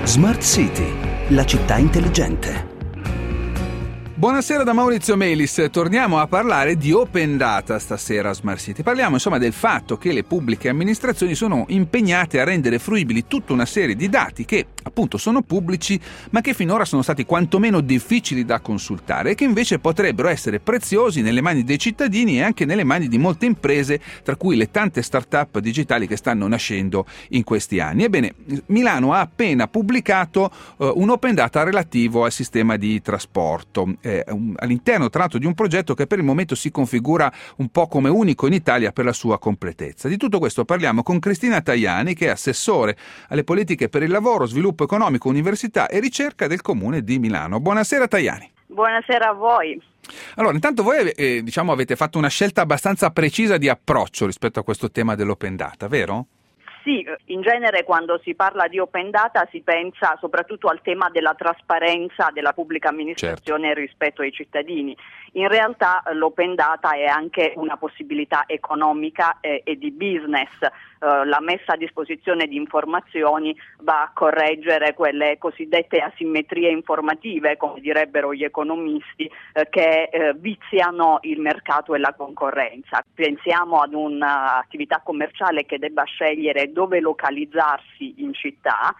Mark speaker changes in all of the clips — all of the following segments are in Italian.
Speaker 1: Smart City, la città intelligente.
Speaker 2: Buonasera da Maurizio Melis, torniamo a parlare di Open Data stasera a Smart City. Parliamo insomma del fatto che le pubbliche amministrazioni sono impegnate a rendere fruibili tutta una serie di dati che appunto sono pubblici ma che finora sono stati quantomeno difficili da consultare e che invece potrebbero essere preziosi nelle mani dei cittadini e anche nelle mani di molte imprese, tra cui le tante start-up digitali che stanno nascendo in questi anni. Ebbene, Milano ha appena pubblicato un Open Data relativo al sistema di trasporto. All'interno tra l'altro di un progetto che per il momento si configura un po' come unico in Italia per la sua completezza. Di tutto questo parliamo con Cristina Tajani, che è assessore alle politiche per il lavoro, sviluppo economico, università e ricerca del Comune di Milano. Buonasera Tajani.
Speaker 3: Buonasera a voi.
Speaker 2: Allora, intanto voi avete fatto una scelta abbastanza precisa di approccio rispetto a questo tema dell'open data, vero?
Speaker 3: Sì, in genere quando si parla di open data si pensa soprattutto al tema della trasparenza della pubblica amministrazione rispetto ai cittadini. In realtà l'open data è anche una possibilità economica e di business. La messa a disposizione di informazioni va a correggere quelle cosiddette asimmetrie informative, come direbbero gli economisti, che viziano il mercato e la concorrenza. Pensiamo ad un'attività commerciale che debba scegliere dove localizzarsi in città.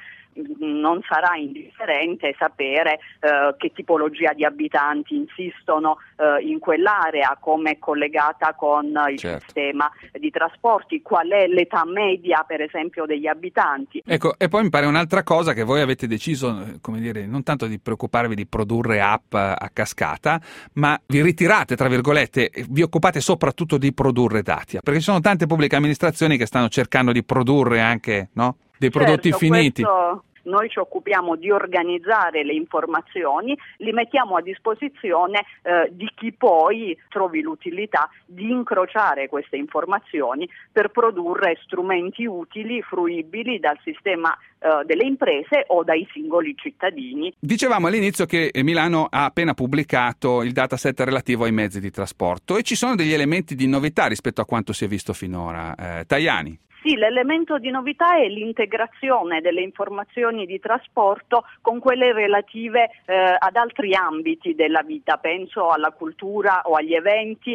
Speaker 3: Non sarà indifferente sapere che tipologia di abitanti insistono in quell'area, come è collegata con il sistema di trasporti, qual è l'età media per esempio degli abitanti.
Speaker 2: Ecco, e poi mi pare un'altra cosa che voi avete deciso, come dire, non tanto di preoccuparvi di produrre app a cascata, ma vi ritirate, tra virgolette, vi occupate soprattutto di produrre dati, perché ci sono tante pubbliche amministrazioni che stanno cercando di produrre anche, no, dei prodotti finiti.
Speaker 3: Noi ci occupiamo di organizzare le informazioni, li mettiamo a disposizione di chi poi trovi l'utilità di incrociare queste informazioni per produrre strumenti utili, fruibili dal sistema delle imprese o dai singoli cittadini.
Speaker 2: Dicevamo all'inizio che Milano ha appena pubblicato il dataset relativo ai mezzi di trasporto e ci sono degli elementi di novità rispetto a quanto si è visto finora. Tajani.
Speaker 3: Sì, l'elemento di novità è l'integrazione delle informazioni di trasporto con quelle relative ad altri ambiti della vita, penso alla cultura o agli eventi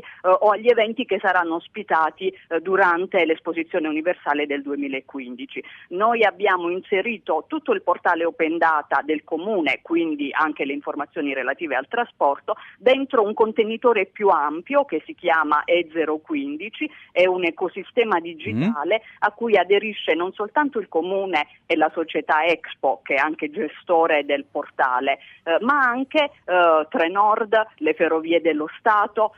Speaker 3: che saranno ospitati durante l'Esposizione Universale del 2015. Noi abbiamo inserito tutto il portale Open Data del Comune, quindi anche le informazioni relative al trasporto, dentro un contenitore più ampio che si chiama E015, è un ecosistema digitale a cui aderisce non soltanto il Comune e la società Expo, che è anche gestore del portale, ma anche Trenord, le Ferrovie dello Stato,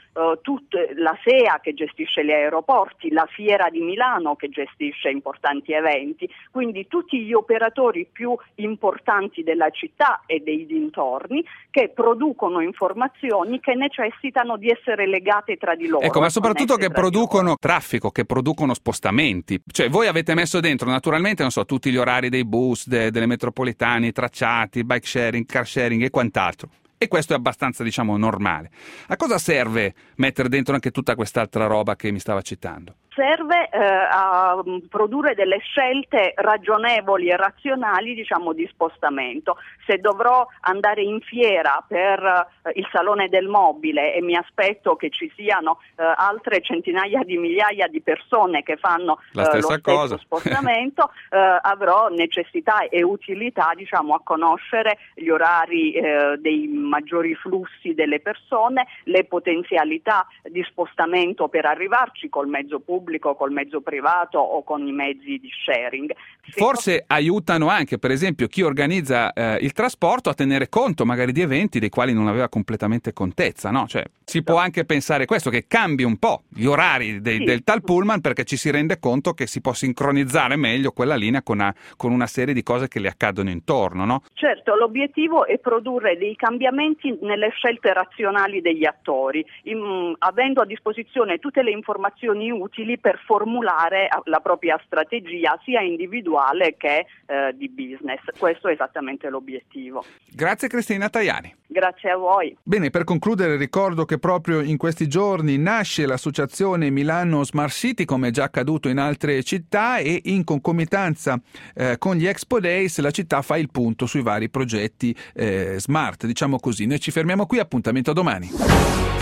Speaker 3: la SEA che gestisce gli aeroporti, la Fiera di Milano che gestisce importanti eventi, quindi tutti gli operatori più importanti della città e dei dintorni che producono informazioni che necessitano di essere legate tra di loro.
Speaker 2: Ecco, ma soprattutto che producono traffico, che producono spostamenti. Cioè voi avete messo dentro naturalmente, non so, tutti gli orari dei bus, delle metropolitane, i tracciati, bike sharing, car sharing e quant'altro. E questo è abbastanza, diciamo, normale. A cosa serve mettere dentro anche tutta quest'altra roba che mi stava citando?
Speaker 3: Serve a produrre delle scelte ragionevoli e razionali, diciamo, di spostamento. Se dovrò andare in fiera per il Salone del Mobile e mi aspetto che ci siano altre centinaia di migliaia di persone che fanno lo stesso spostamento, avrò necessità e utilità, diciamo, a conoscere gli orari dei maggiori flussi delle persone, le potenzialità di spostamento per arrivarci col mezzo pubblico, col mezzo privato o con i mezzi di sharing.
Speaker 2: Forse aiutano anche, per esempio, chi organizza il trasporto a tenere conto magari di eventi dei quali non aveva completamente contezza, no? Cioè, si può anche pensare questo, che cambi un po' gli orari del tal pullman, perché ci si rende conto che si può sincronizzare meglio quella linea con una serie di cose che le accadono intorno, no?
Speaker 3: Certo, l'obiettivo è produrre dei cambiamenti nelle scelte razionali degli attori, avendo a disposizione tutte le informazioni utili possibili per formulare la propria strategia sia individuale che di business. Questo è esattamente l'obiettivo.
Speaker 2: Grazie Cristina Tajani.
Speaker 3: Grazie a voi.
Speaker 2: Bene, per concludere ricordo che proprio in questi giorni nasce l'associazione Milano Smart City, come è già accaduto in altre città, e in concomitanza con gli Expo Days la città fa il punto sui vari progetti smart, diciamo così. Noi ci fermiamo qui, appuntamento a domani.